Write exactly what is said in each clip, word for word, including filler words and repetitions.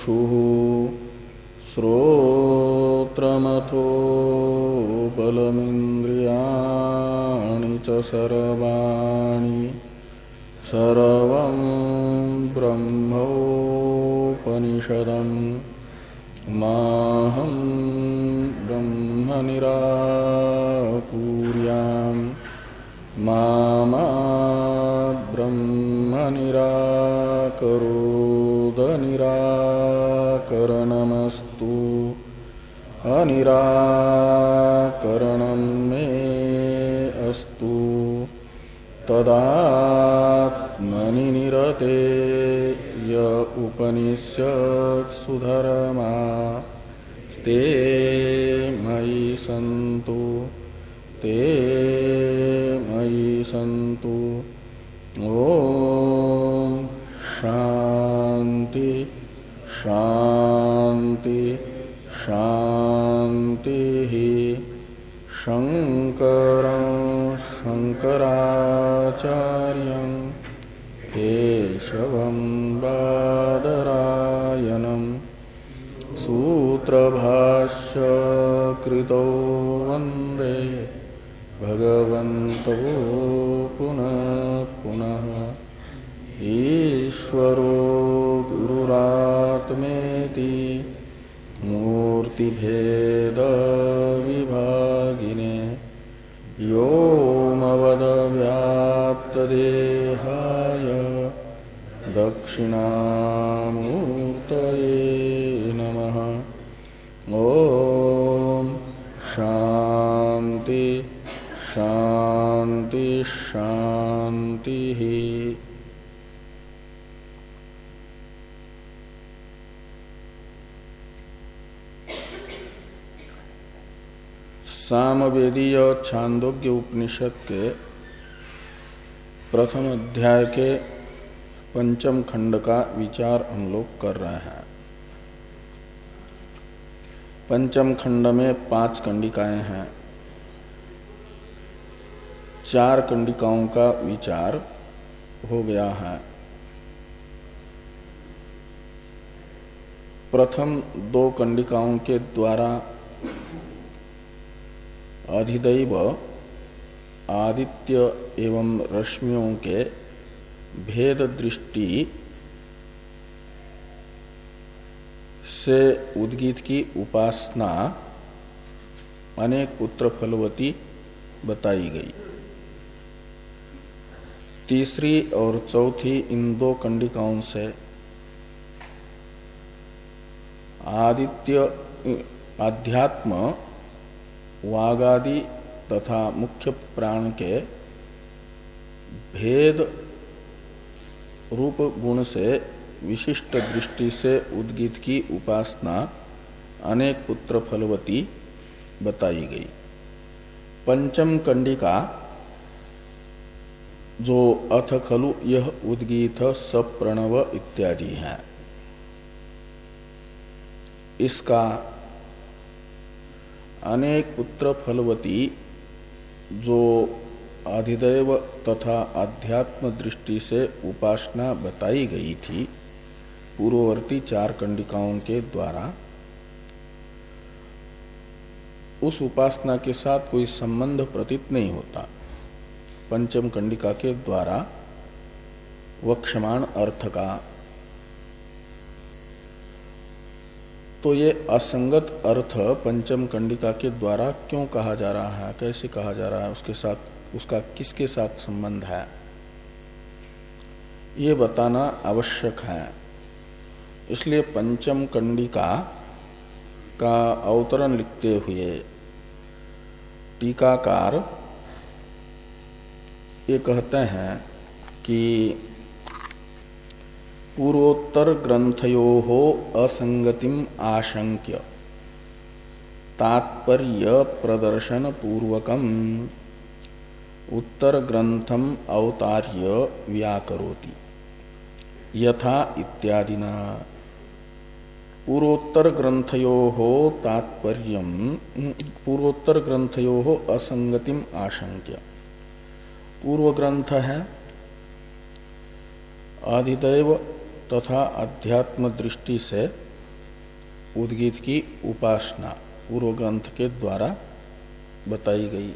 चक्षुः श्रोत्रमथो बलमिन्द्रियाणि च सर्वाणि सर्वं ब्रह्मोपनिषदम् माहं ब्रह्म निराकुर्याम् मा मा ब्रह्म निराकरोद निराकरणमस्तु अनिराकरणं मे अस्तु तदात्मनि निरते य उपनिषत्सु धर्मा ते मयि सन्तु ते मयि सन्तु। ओम शांति शांति शांति। शंकरं शंकराचार्यं केशवं बादरायणं सूत्रभाष्य कृतौ वन्दे भगवन्तौ पुनः पुनः। ईश्वरो गुरुरात्मेति मूर्तिभेद विभागिने व्योमवद्व्याप्तदेहाय दक्षिणामूर्तये नमः। ओम शांति शांति शांति। सामवेदीय छांदोग्य उपनिषद के प्रथम अध्याय के पंचम खंड का विचार हम लोग कर रहे हैं। पंचम खंड में पांच कंडिकाएं हैं। चार कंडिकाओं का विचार हो गया है। प्रथम दो कंडिकाओं के द्वारा अधिदैव आदित्य एवं रश्मियों के भेद दृष्टि से उद्गीत की उपासना अनेक पुत्र फलवती बताई गई। तीसरी और चौथी इन दो कंडिकाओं से आदित्य आध्यात्म वागादि तथा मुख्य प्राण के भेद रूप गुण से विशिष्ट दृष्टि से उद्गीत की उपासना अनेक पुत्र फलवती बताई गई। पंचम कंडिका जो अथ खलु यह उद्गीत सप्रणव इत्यादि है, इसका अनेक पुत्र फलवती जो अधिदैव तथा अध्यात्म दृष्टि से उपासना बताई गई थी पूर्ववर्ती चार कंडिकाओं के द्वारा, उस उपासना के साथ कोई संबंध प्रतीत नहीं होता। पंचम कंडिका के द्वारा वक्षमाण अर्थ का तो ये असंगत अर्थ पंचम कंडिका के द्वारा क्यों कहा जा रहा है, कैसे कहा जा रहा है, उसके साथ उसका किसके साथ संबंध है, ये बताना आवश्यक है। इसलिए पंचम कंडिका का अवतरण लिखते हुए टीकाकार ये कहते हैं कि पूर्वोत्तर ग्रंथयोः असंगतिम आशंक्य तात्पर्य प्रदर्शन पूर्वकम उत्तर ग्रंथम अवतार्य व्याकरोति यथा इत्यादिना। पूर्वोत्तर ग्रंथयोः तात्पर्यम पूर्वोत्तर ग्रंथयोः असंगतिम आशंक्य। पूर्व ग्रंथ है अधिदैव तथा अध्यात्म दृष्टि से उद्गीत की उपासना पूर्व ग्रंथ के द्वारा बताई गई।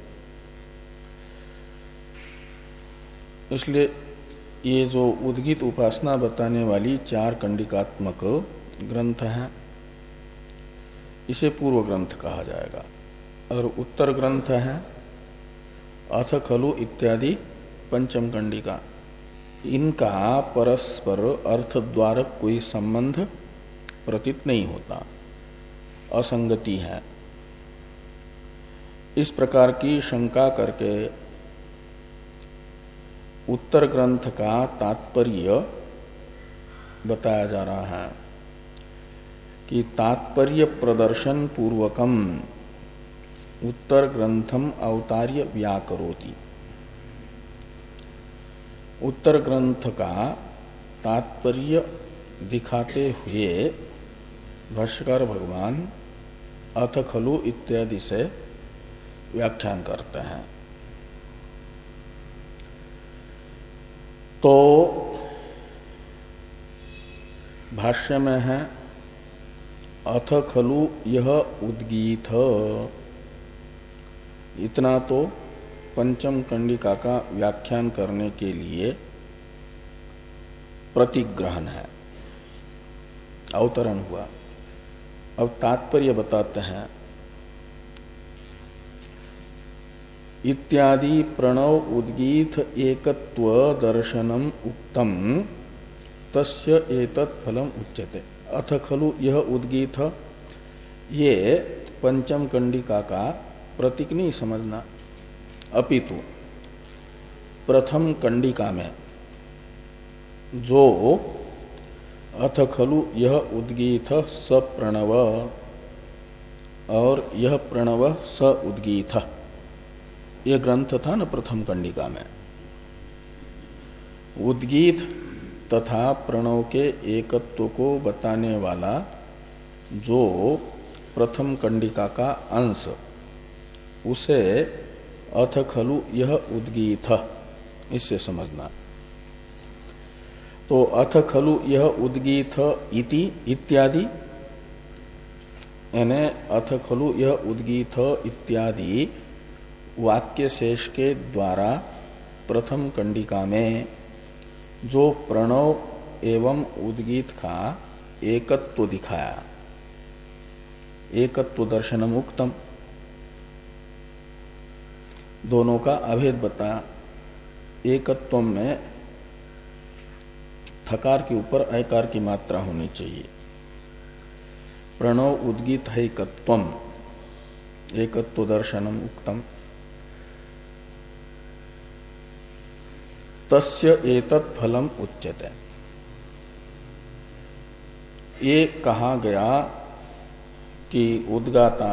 इसलिए ये जो उद्गीत उपासना बताने वाली चार कंडिकात्मक ग्रंथ हैं, इसे पूर्व ग्रंथ कहा जाएगा। और उत्तर ग्रंथ है अथ खलु इत्यादि पंचम कंडिका। इनका परस्पर अर्थ द्वारक कोई संबंध प्रतीत नहीं होता, असंगति है। इस प्रकार की शंका करके उत्तर ग्रंथ का तात्पर्य बताया जा रहा है कि तात्पर्य प्रदर्शन पूर्वकम उत्तर ग्रंथम अवतार्य व्याकरोति। उत्तर ग्रंथ का तात्पर्य दिखाते हुए भाष्यकार भगवान अथ खलु इत्यादि से व्याख्यान करते हैं। तो भाष्य में है अथ खलु यह उद्गीत। इतना तो पंचम कंडिका का व्याख्यान करने के लिए प्रतिग्रहण है, अवतरण हुआ। अब तात्पर्य बताते हैं। इत्यादि प्रणव उद्गीत एकत्व दर्शनम उक्तम तस्य एतत् फलम उच्यते। अथ खलु यह उद्गीत, ये पंचम कंडिका का प्रतीक नहीं समझना, अपितु प्रथम कंडिका में जो अथ खलु यह उद्गीत स प्रणव और यह प्रणव स उद्गीत, यह ग्रंथ था न प्रथम कंडिका में। उद्गीत तथा प्रणव के एकत्व को बताने वाला जो प्रथम कंडिका का अंश, उसे अथ खलु यह उद्गीत इससे समझना। तो अथ खलु यह उद्गीत इति इत्यादि, यानी अथ खलु यह उद्गीत इत्यादि वाक्य शेष के द्वारा प्रथम कंडिका में जो प्रणव एवं उद्गीत का एकत्व दिखाया, एकत्व दर्शनम उक्तम, दोनों का अभेद बताया। एकत्व में थकार के ऊपर ऐकार की मात्रा होनी चाहिए। प्रणव उद्गीत है एकत्वम, एकत्व दर्शनम उक्तम। तस्य एतत् फलम उच्यते। ये कहा गया कि उद्गाता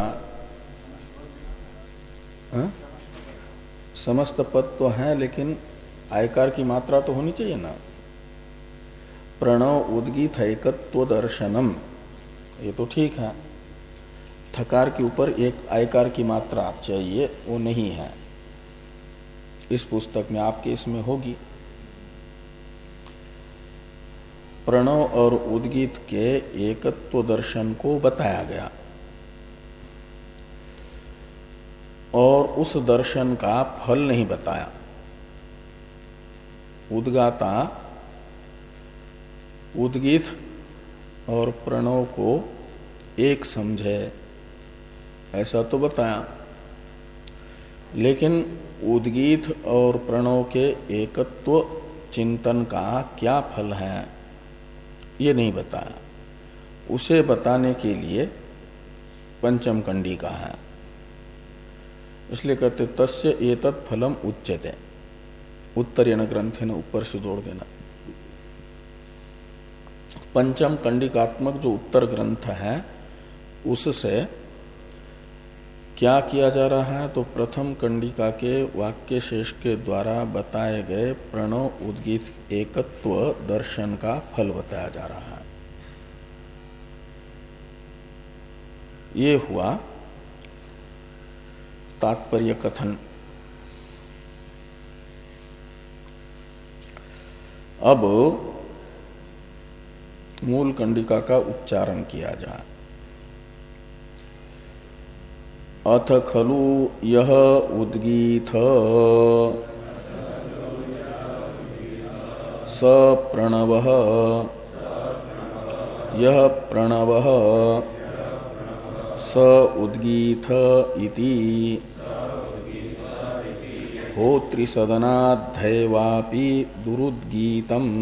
हा? समस्त पद तो है, लेकिन आयकार की मात्रा तो होनी चाहिए ना। प्रणव उद्गीत एकत्व दर्शनम, ये तो ठीक है। थकार के ऊपर एक आयकार की मात्रा चाहिए, वो नहीं है इस पुस्तक में, आपके इसमें होगी। प्रणव और उद्गीत के एकत्व दर्शन को बताया गया और उस दर्शन का फल नहीं बताया। उद्गाता उद्गीत और प्रणव को एक समझे ऐसा तो बताया, लेकिन उद्गीत और प्रणव के एकत्व चिंतन का क्या फल है ये नहीं बताया। उसे बताने के लिए पंचम कंडिका है, इसलिए कहते तस्य एतत् फलम उच्यते। उत्तरेण ग्रंथे ने ऊपर से जोड़ देना। पंचम कंडिकात्मक जो उत्तर ग्रंथ है उससे क्या किया जा रहा है, तो प्रथम कंडिका के वाक्य शेष के द्वारा बताए गए प्रणव उद्गीत एकत्व दर्शन का फल बताया जा रहा है। ये हुआ तात्पर्य कथन। अब मूल कंडिका का उच्चारण किया जाए। अथ खलु यह उद्गीत स प्रणवः यह प्रणवः स उद्गीत इति होत्रिसदनाद्धैवापि दुरुद्गीतम्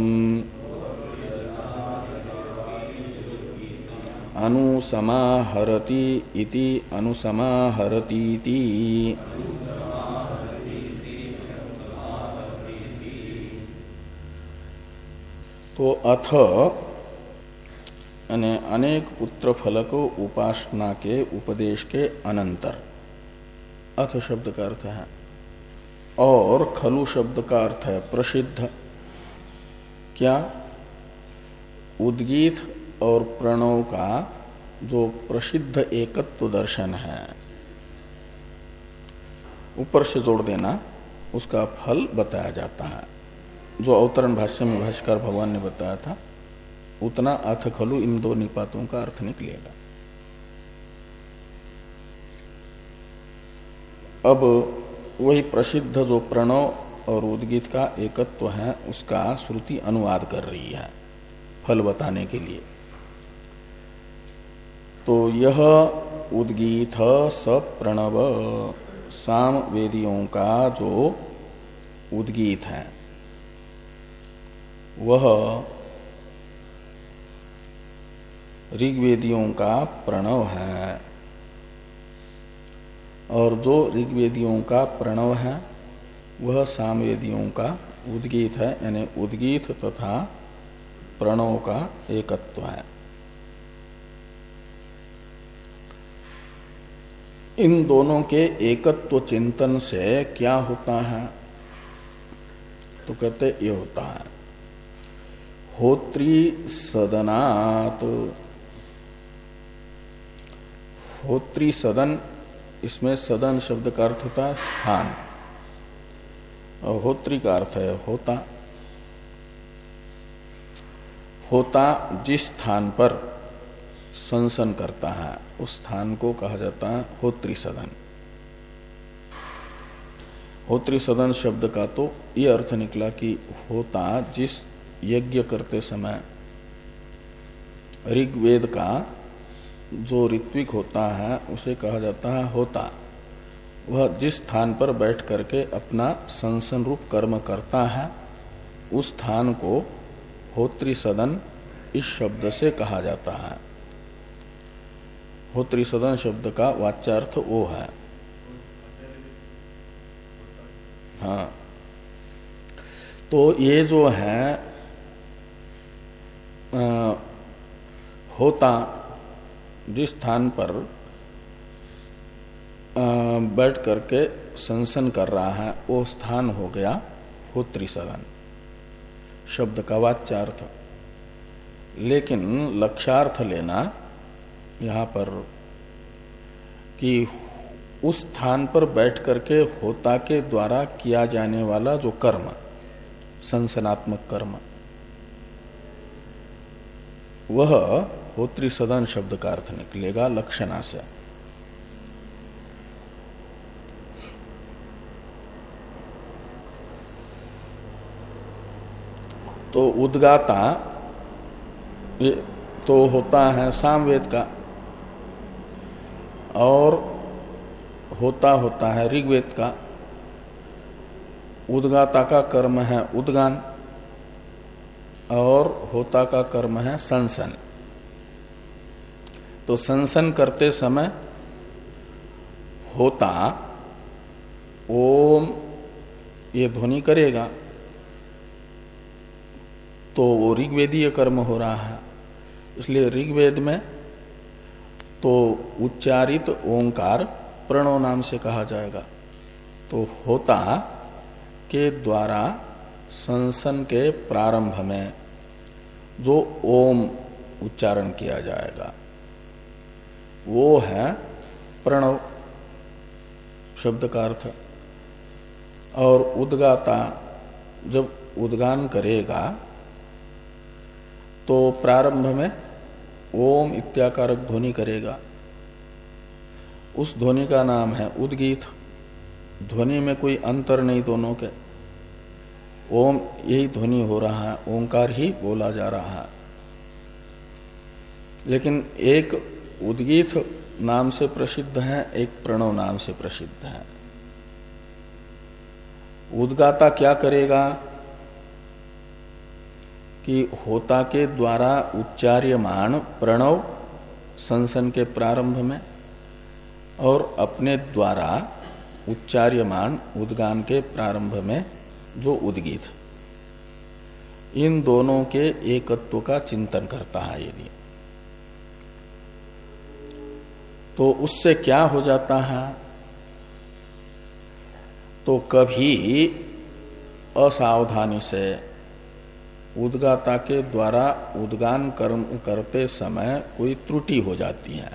अनुसमाहरति इति अनुसमाहरतीति। तो अथ यानी अनेक पुत्र फलक उपासना के उपदेश के अनंतर, अथ शब्द का अर्थ है, और खलु शब्द का अर्थ है प्रसिद्ध। क्या? उद्गीत और प्रणव का जो प्रसिद्ध एकत्व दर्शन है, ऊपर से जोड़ देना, उसका फल बताया जाता है। जो अवतरण भाष्य में भाष्यकार भगवान ने बताया था, उतना अथ खलु इन दो निपातों का अर्थ निकलेगा। अब वही प्रसिद्ध जो प्रणव और उद्गीत का एकत्व है, उसका श्रुति अनुवाद कर रही है फल बताने के लिए। तो यह उद्गीत स प्रणव, साम वेदियों का जो उद्गीत है वह ऋग्वेदियों का प्रणव है, और जो ऋग्वेदियों का प्रणव है वह सामवेदियों का उद्गीत है, यानी उद्गीत तथा प्रणव का एकत्व है। इन दोनों के एकत्व चिंतन से क्या होता है? तो कहते ये होता है होत्री सदनात्। होत्री सदन, इसमें सदन शब्द का अर्थ होता है स्थान, और होत्री का अर्थ है होता। होता जिस स्थान पर संसन करता है उस स्थान को कहा जाता है होत्री सदन। होत्री सदन शब्द का तो ये अर्थ निकला कि होता जिस यज्ञ करते समय ऋग्वेद का जो ऋत्विक होता है उसे कहा जाता है होता। वह जिस स्थान पर बैठ करके अपना संसन रूप कर्म करता है उस स्थान को होत्री सदन इस शब्द से कहा जाता है। होत्री सदन शब्द का वाच्यार्थ वो है। हाँ, तो ये जो है आ, होता जिस स्थान पर आ, बैठ करके संसन कर रहा है वो स्थान हो गया होत्री सदन शब्द का वाच्यार्थ। लेकिन लक्ष्यार्थ लेना यहाँ पर कि उस स्थान पर बैठ करके होता के द्वारा किया जाने वाला जो कर्म, संसनात्मक कर्म, वह होत्री सदन शब्द का अर्थ निकलेगा लक्षणा से। तो उद्गाता ये तो होता है सामवेद का, और होता होता है ऋग्वेद का। उद्गाता का कर्म है उद्गान और होता का कर्म है संसन। तो संसन करते समय होता ओम ये ध्वनि करेगा तो वो ऋग्वेदीय कर्म हो रहा है। इसलिए ऋग्वेद में तो उच्चारित ओंकार प्रणव नाम से कहा जाएगा। तो होता के द्वारा संसन के प्रारंभ में जो ओम उच्चारण किया जाएगा वो है प्रणव शब्द का अर्थ। और उद्गाता जब उद्गान करेगा तो प्रारंभ में ओम इत्याकारक ध्वनि करेगा। उस ध्वनि का नाम है उद्गीत। ध्वनि में कोई अंतर नहीं दोनों के, ओम यही ध्वनि हो रहा है, ओंकार ही बोला जा रहा है। लेकिन एक उद्गीत नाम से प्रसिद्ध है, एक प्रणव नाम से प्रसिद्ध है। उद्गाता क्या करेगा कि होता के द्वारा उच्चार्यमान प्रणव संसन के प्रारंभ में और अपने द्वारा उच्चार्यमान उद्गान के प्रारंभ में जो उद्गीत, इन दोनों के एकत्व का चिंतन करता है यदि, तो उससे क्या हो जाता है, तो कभी असावधानी से उद्गाता के द्वारा उद्गान कर्म करते समय कोई त्रुटि हो जाती है,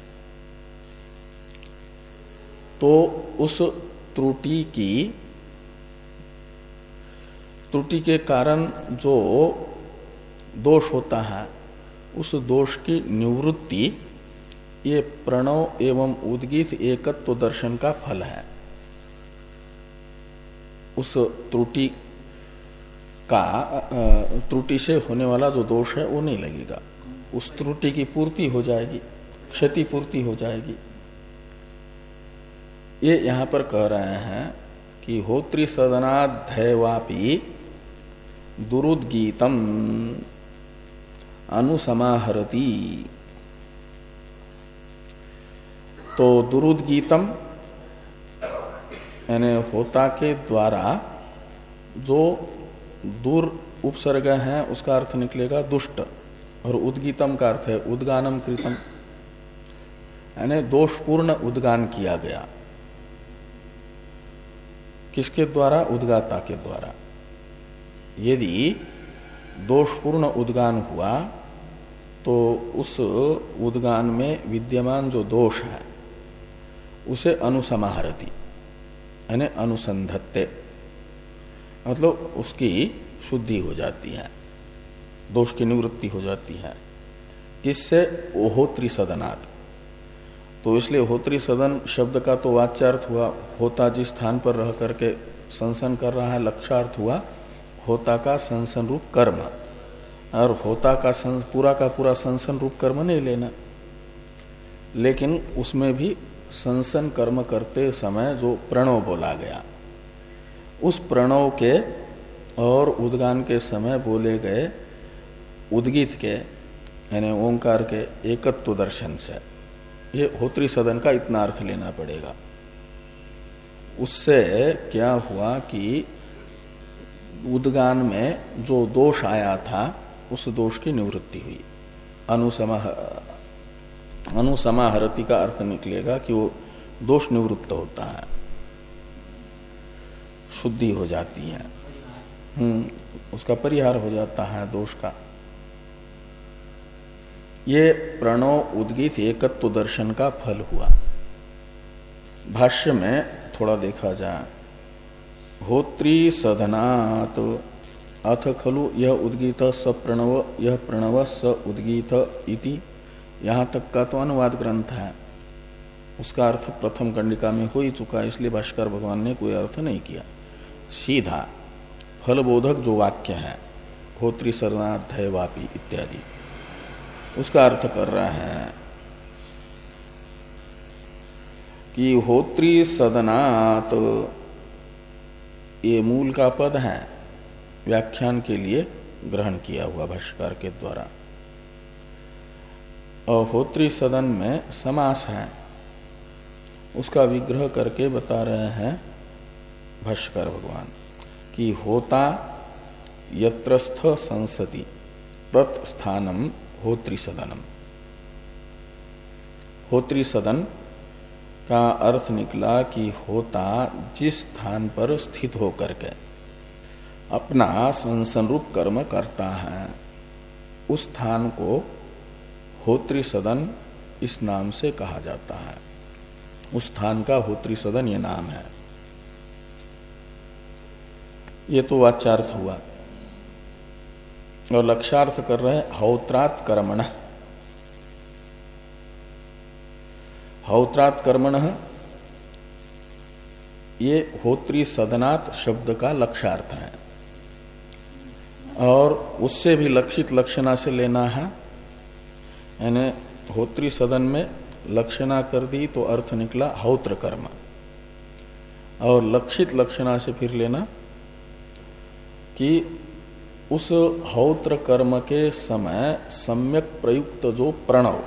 तो उस त्रुटि की त्रुटि के कारण जो दोष होता है, उस दोष की निवृत्ति ये प्रणव एवं उद्गीत एकत्व दर्शन का फल है। उस त्रुटि का त्रुटि से होने वाला जो दोष है वो नहीं लगेगा, उस त्रुटि की पूर्ति हो जाएगी, क्षति पूर्ति हो जाएगी। ये यहां पर कह रहे हैं कि होत्री सदनाध्यवापि दुरुद्गीतम अनुसमाहरति। तो दुरुद्गीतम यानी होता के द्वारा जो दूर उपसर्ग है उसका अर्थ निकलेगा दुष्ट, और उद्गीतम का अर्थ है उद्गानम कृतम, यानी दोषपूर्ण उद्गान किया गया। किसके द्वारा? उद्गाता के द्वारा। यदि दोषपूर्ण उद्गान हुआ तो उस उद्गान में विद्यमान जो दोष है उसे अनुसमाहरति यानी अनुसंधत्ते, मतलब उसकी शुद्धि हो जाती है, दोष की निवृत्ति हो जाती है। किससे? होत्री सदनात्। तो इसलिए होत्री सदन शब्द का तो वाच्यार्थ हुआ होता जिस स्थान पर रह करके संसन कर रहा है, लक्ष्यार्थ हुआ होता का संसन रूप कर्म, और होता का पूरा का पूरा संसन रूप कर्म नहीं लेना, लेकिन उसमें भी संसन कर्म करते समय जो प्रणव बोला गया, उस प्रणव के और उद्गान के समय बोले गए उद्गीत के यानी ओंकार के एकत्व दर्शन से, ये होत्री सदन का इतना अर्थ लेना पड़ेगा। उससे क्या हुआ कि उद्गान में जो दोष आया था उस दोष की निवृत्ति हुई। अनुसमाह अनुसमाहरति का अर्थ निकलेगा कि वो दोष निवृत्त होता है, शुद्धि हो जाती है, हम्म उसका परिहार हो जाता है दोष का। ये प्रणव उद्गीत एकत्व दर्शन का फल हुआ। भाष्य में थोड़ा देखा जाए, होत्री सदनात् अथ खलु यह उद्गीत स प्रणव यह प्रणव स उद्गीत इति, यहाँ तक का तो अनुवाद ग्रंथ है, उसका अर्थ प्रथम कंडिका में हो ही चुका, इसलिए भाष्कर भगवान ने कोई अर्थ नहीं किया। सीधा फलबोधक जो वाक्य है होत्री सदनाध्यवापि इत्यादि, उसका अर्थ कर रहा है कि होत्री सदनात्, ये मूल का पद है, व्याख्यान के लिए ग्रहण किया हुआ भाष्यकार के द्वारा। और होत्री सदन में समास है, उसका विग्रह करके बता रहे हैं भाष्यकार भगवान कि होता यत्रस्थ संसति तत्स्थानम होत्री सदनम। होत्री सदन का अर्थ निकला कि होता जिस स्थान पर स्थित होकर के अपना संसन रूप कर्म करता है, उस स्थान को होत्री सदन इस नाम से कहा जाता है। उस स्थान का होत्री सदन ये नाम है। ये तो वाच्यार्थ हुआ, और लक्ष्यार्थ कर रहे हैं हौत्रात् कर्मण। हौत्रात् कर्मण ये होत्री सदनात् शब्द का लक्ष्यार्थ है, और उससे भी लक्षित लक्षणा से लेना है। यानी होत्री सदन में लक्षणा कर दी तो अर्थ निकला हौत्र कर्म, और लक्षित लक्षणा से फिर लेना कि उस हौत्र कर्म के समय सम्यक प्रयुक्त जो प्रणव,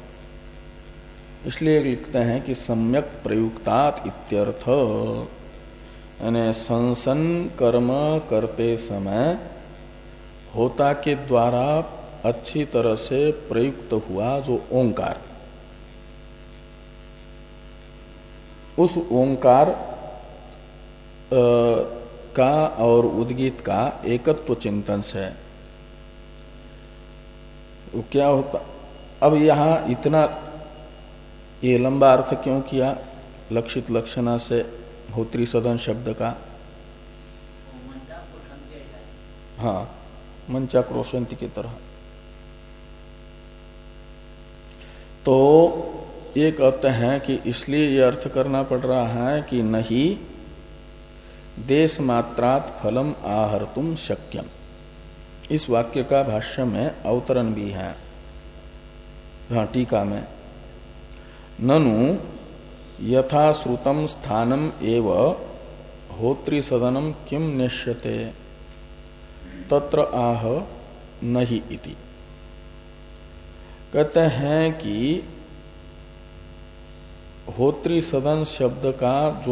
इसलिए लिखते हैं कि सम्यक प्रयुक्तात् इत्यर्थ। यानी संसन कर्म करते समय होता के द्वारा अच्छी तरह से प्रयुक्त हुआ जो ओंकार, उस ओंकार का और उद्गीत का एकत्व चिंतन से वो क्या होता। अब यहां इतना ये लंबा अर्थ क्यों किया लक्षित लक्षणा से होत्री सदन शब्द का? हाँ, मंचा क्रोशंति की तरह। तो ये कहते हैं कि इसलिए ये अर्थ करना पड़ रहा है कि नहीं देश मात्रात फलम आहर्तुम शक्यम। इस वाक्य का भाष्य में अवतरण भी है, हाँ टीका में, ननु यथा श्रुतम स्थानम एव होत्री सदनम किम निश्यते तत्र आह नहीं इति। कहते हैं कि होत्री सदन शब्द का जो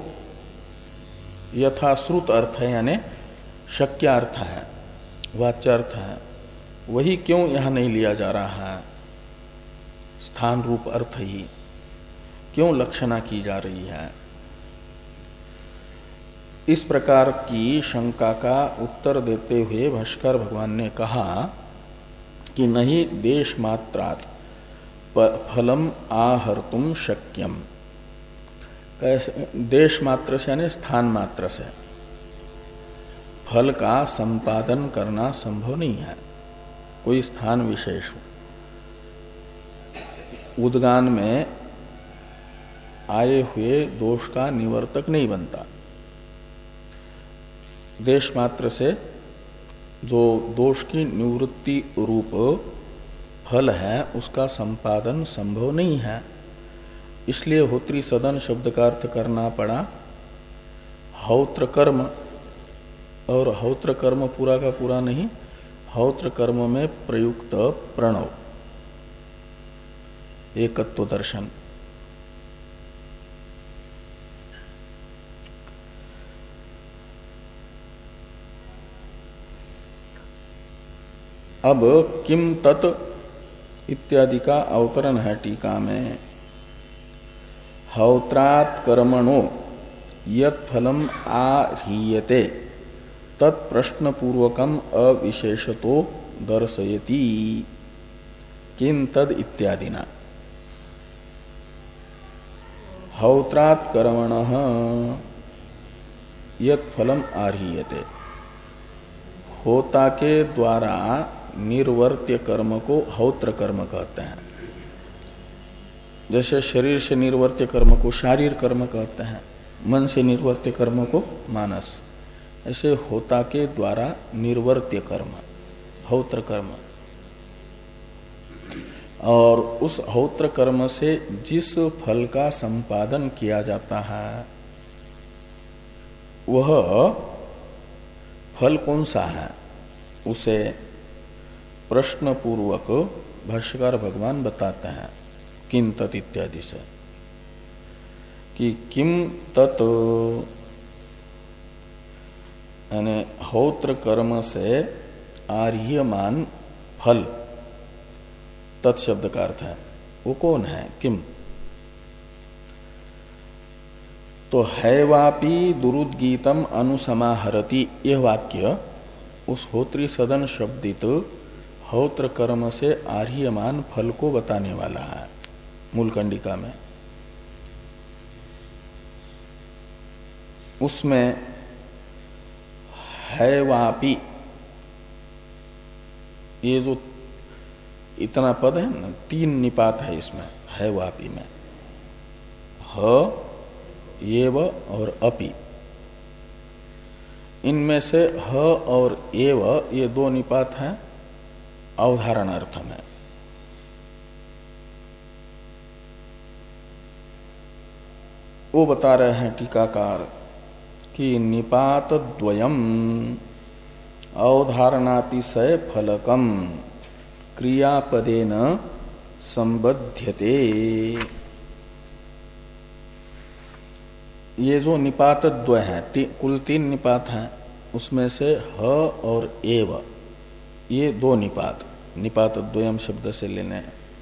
यथाश्रुत अर्थ है, यानी शक्य अर्थ है, वाच्यार्थ है, वही क्यों यहां नहीं लिया जा रहा है? स्थान रूप अर्थ ही क्यों लक्षणा की जा रही है? इस प्रकार की शंका का उत्तर देते हुए भाष्कर भगवान ने कहा कि नहीं देश मात्रात् फलम आहर्तुम शक्यम। कैसे? देश मात्र से यानी स्थान मात्र से फल का संपादन करना संभव नहीं है। कोई स्थान विशेष उद्गान में आए हुए दोष का निवर्तक नहीं बनता। देश मात्र से जो दोष की निवृत्ति रूप फल है उसका संपादन संभव नहीं है। इसलिए होत्री सदन शब्द का अर्थ करना पड़ा हौत्र कर्म, और हौत्र कर्म पूरा का पूरा नहीं, हौत्र कर्म में प्रयुक्त प्रणव, एकत्व दर्शन। अब किम तत् इत्यादि का अवतरण है टीका में। हौत्रात् कर्मणो यत् फलम आह्रियते तत् प्रश्न पूर्वकम अविशेषतो दर्शयति किम तद इत्यादिना। हौत्रात् कर्मणः यत् फलम आह्रियते, होता के द्वारा निर्वर्त्य कर्म को हौत्र कर्म कहते हैं। जैसे शरीर से निर्वर्त्य कर्म को शारीर कर्म कहते हैं, मन से निर्वर्त्य कर्म को मानस, ऐसे होता के द्वारा निर्वर्त्य कर्म हौत्र कर्म। और उस हौत्र कर्म से जिस फल का संपादन किया जाता है वह फल कौन सा है, उसे प्रश्न पूर्वक भाष्यकार भगवान बताते हैं किम तत् इत्यादि से, कि किम तत् यानी हौत्र कर्म से आर्यमान फल, तत्शब्द का अर्थ है वो कौन है, किम। तो हैवापि दुरुद्गीतम अनुसमाहरति, यह वाक्य उस होत्री सदन शब्दित हौत्र कर्म से आर्यमान फल को बताने वाला है मूल कंडिका में। उसमें हैवापि, ये जो इतना पद है ना, तीन निपात है इसमें हैवापि में। ह एव और अपि, इनमें से ह और एव ये दो निपात हैं अवधारण अर्थ में। वो बता रहे हैं टीकाकार कि निपात द्वयम अवधारणातिशय फलकम क्रियापदेन संबध्यते। ये जो निपात द्वय है, ती, कुल तीन निपात हैं, उसमें से ह और एव ये दो निपात, निपात द्वयम शब्द से लेने,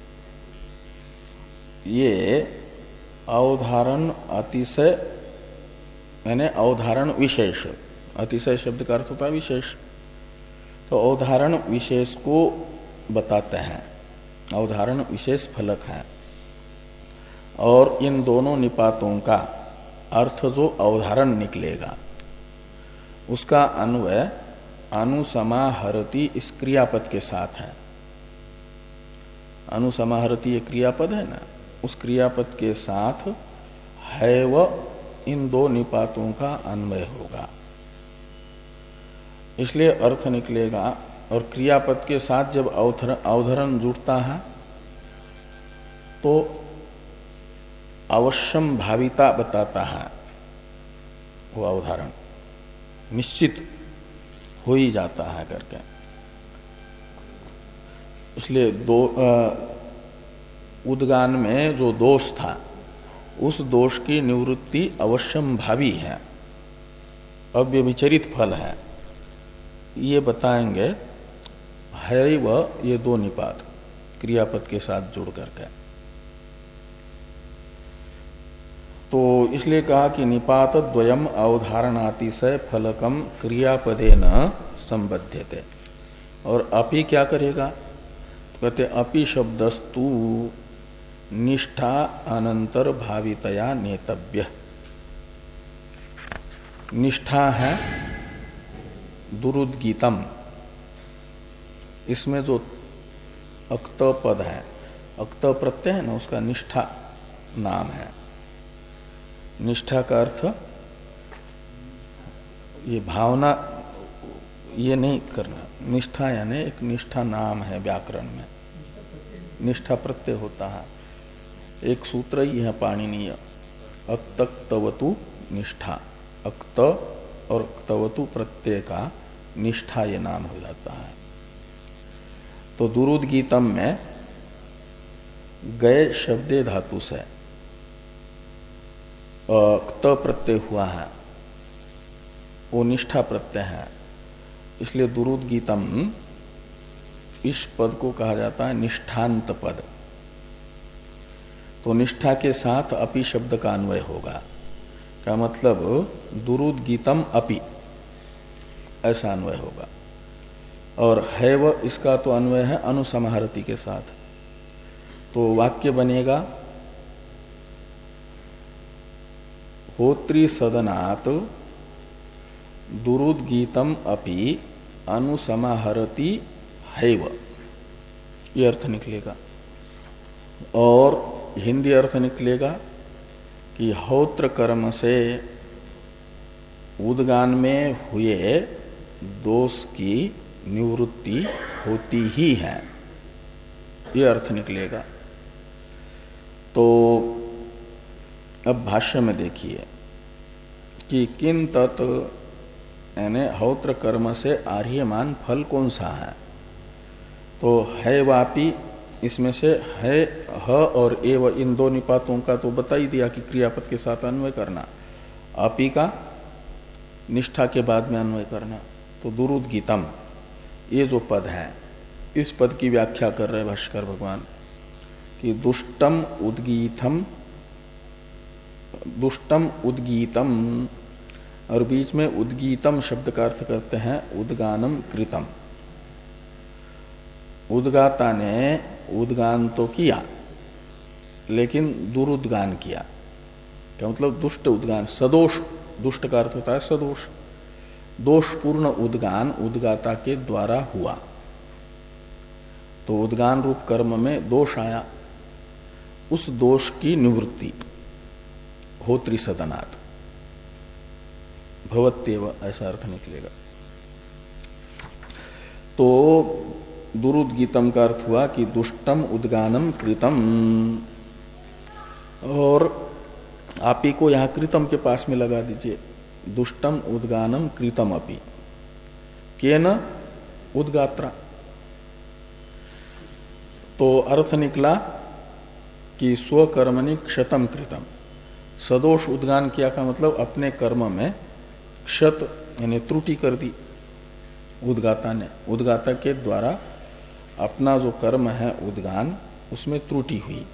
ये अवधारण अतिशय यानी अवधारण विशेष, अतिशय शब्द का अर्थ होता है विशेष, तो अवधारण विशेष को बताते हैं, अवधारण विशेष फलक है। और इन दोनों निपातों का अर्थ जो अवधारण निकलेगा उसका अन्वय अनुसमाहरति इस क्रियापद के साथ है। अनुसमाहरति ये क्रियापद है ना, उस क्रियापद के साथ है व इन दो निपातों का अन्वय होगा, इसलिए अर्थ निकलेगा। और क्रियापद के साथ जब अवधारण जुड़ता है तो अवश्यम भाविता बताता है, वो अवधारण निश्चित हो ही जाता है करके। इसलिए दो उद्गान में जो दोष था उस दोष की निवृत्ति अवश्यम भावी है, अव्यभिचरित फल है, ये बताएंगे है व ये दो निपात क्रियापद के साथ जुड़ करके। तो इसलिए कहा कि निपात द्वयम अवधारणातिशय फलकम क्रियापदेन संबध्यते। और अपि क्या करेगा, कहते अपि शब्दस्तु निष्ठा अनंतर भावितया नेतव्य। निष्ठा है दुरुद्गीतम, इसमें जो अक्त पद है, अक्त प्रत्यय है ना, उसका निष्ठा नाम है। निष्ठा का अर्थ ये भावना ये नहीं करना, निष्ठा यानी एक निष्ठा नाम है व्याकरण में, निष्ठा प्रत्यय होता है। एक सूत्र ही है पाणिनीय, अक्तवतु निष्ठा, अक्त और तवतु प्रत्यय का निष्ठा ये नाम हो जाता है। तो दुरुद्गीतम में गए शब्दे धातु से अक्त प्रत्यय हुआ है, वो निष्ठा प्रत्यय है, इसलिए दुरुद्गीतम इस पद को कहा जाता है निष्ठांत पद। तो निष्ठा के साथ अपि शब्द का अन्वय होगा, का मतलब दुरुद्गीतम अपि ऐसा अन्वय होगा। और है व इसका तो अन्वय है अनुसमाहरति के साथ, तो वाक्य बनेगा होत्री सदनात् दुरुद्गीतम अपि अनुसमाहरति हैव, ये अर्थ निकलेगा। और हिंदी अर्थ निकलेगा कि होत्र कर्म से उद्गान में हुए दोष की निवृत्ति होती ही है, ये अर्थ निकलेगा। तो अब भाष्य में देखिए कि किन तत् यानी होत्र कर्म से आर्यमान फल कौन सा है। तो है वापी, इसमें से है ह और एव इन दो निपातों का तो बता ही दिया कि क्रियापद के साथ अन्वय करना, अपि का निष्ठा के बाद में अन्वय करना। तो दुरुद्गीतम ये जो पद है, इस पद की व्याख्या कर रहे भाष्कर भगवान कि दुष्टम उद्गीतम, दुष्टम उद्गीतम, और बीच में उद्गीतम शब्द का अर्थ करते हैं उद्गानम कृतम। उद्गाता ने उद्गान तो किया लेकिन दुरुद्गान किया, क्या मतलब दुष्ट उद्गान, सदोष, दुष्ट का अर्थ होता है सदोष, दोषपूर्ण उद्गान उद्गाता के द्वारा हुआ। तो उद्गान रूप कर्म में दोष आया, उस दोष की निवृत्ति होत्री सदनात्, भवत्येव ऐसा अर्थ निकलेगा। तो दुरुद्गीतम का अर्थ हुआ कि दुष्टम उद्गानम कृतम, और आप ही को यहां कृतम के पास में लगा दीजिए, दुष्टम उद्गानम कृतम अपि केन उद्गात्रा। तो अर्थ निकला कि स्वकर्मणि क्षतम कृतम, सदोष उद्गान किया का मतलब अपने कर्म में क्षत यानी त्रुटि कर दी उद्गाता ने, उद्गाता के द्वारा अपना जो कर्म है उद्गान उसमें त्रुटि हुई,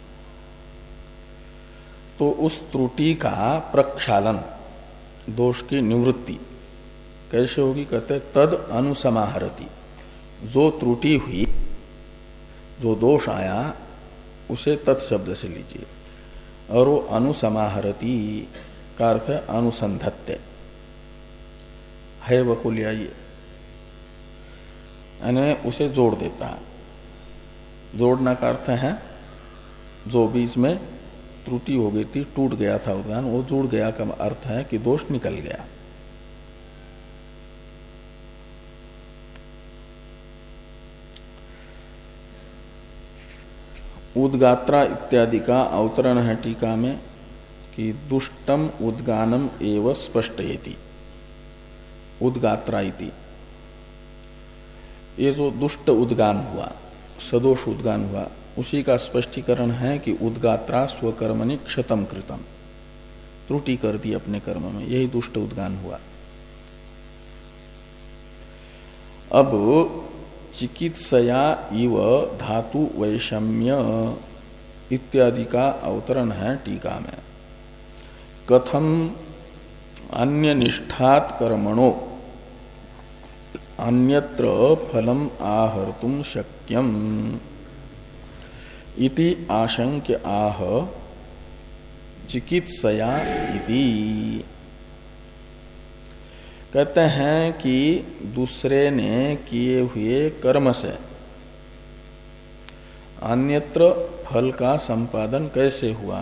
तो उस त्रुटि का प्रक्षालन, दोष की निवृत्ति कैसे होगी, कहते तद अनुसमाहरति, जो त्रुटि हुई, जो दोष आया उसे तत्शब्द से लीजिए, और वो अनुसमाहरति का अर्थ है अनुसंधत्ते, है वह को ले आइए, यानी उसे जोड़ देता है। जोड़ना का अर्थ है जो बीच में त्रुटि हो गई थी, टूट गया था उद्गान, वो जुड़ गया का अर्थ है कि दोष निकल गया। उद्गात्रा इत्यादि का अवतरण है टीका में कि दुष्टम उद्गानम एव स्पष्टयति, उद्गात्रा इति, ये जो दुष्ट उद्गान हुआ, सदोष उद्गान हुआ, उसी का स्पष्टीकरण है कि उद्गात्रा स्वकर्मणि क्षतम कृतम, त्रुटि कर दी अपने कर्म में, यही दुष्ट उद्गान हुआ। अब चिकित्सया इव धातु वैषम्य इत्यादि का अवतरण है टीका में, कथम अन्य निष्ठात कर्मणो अन्यत्र फलम आहर्तुम शक्यम इति आशंक्य आह चिकित्सया इति। कहते हैं कि दूसरे ने किए हुए कर्म से अन्यत्र फल का संपादन कैसे हुआ।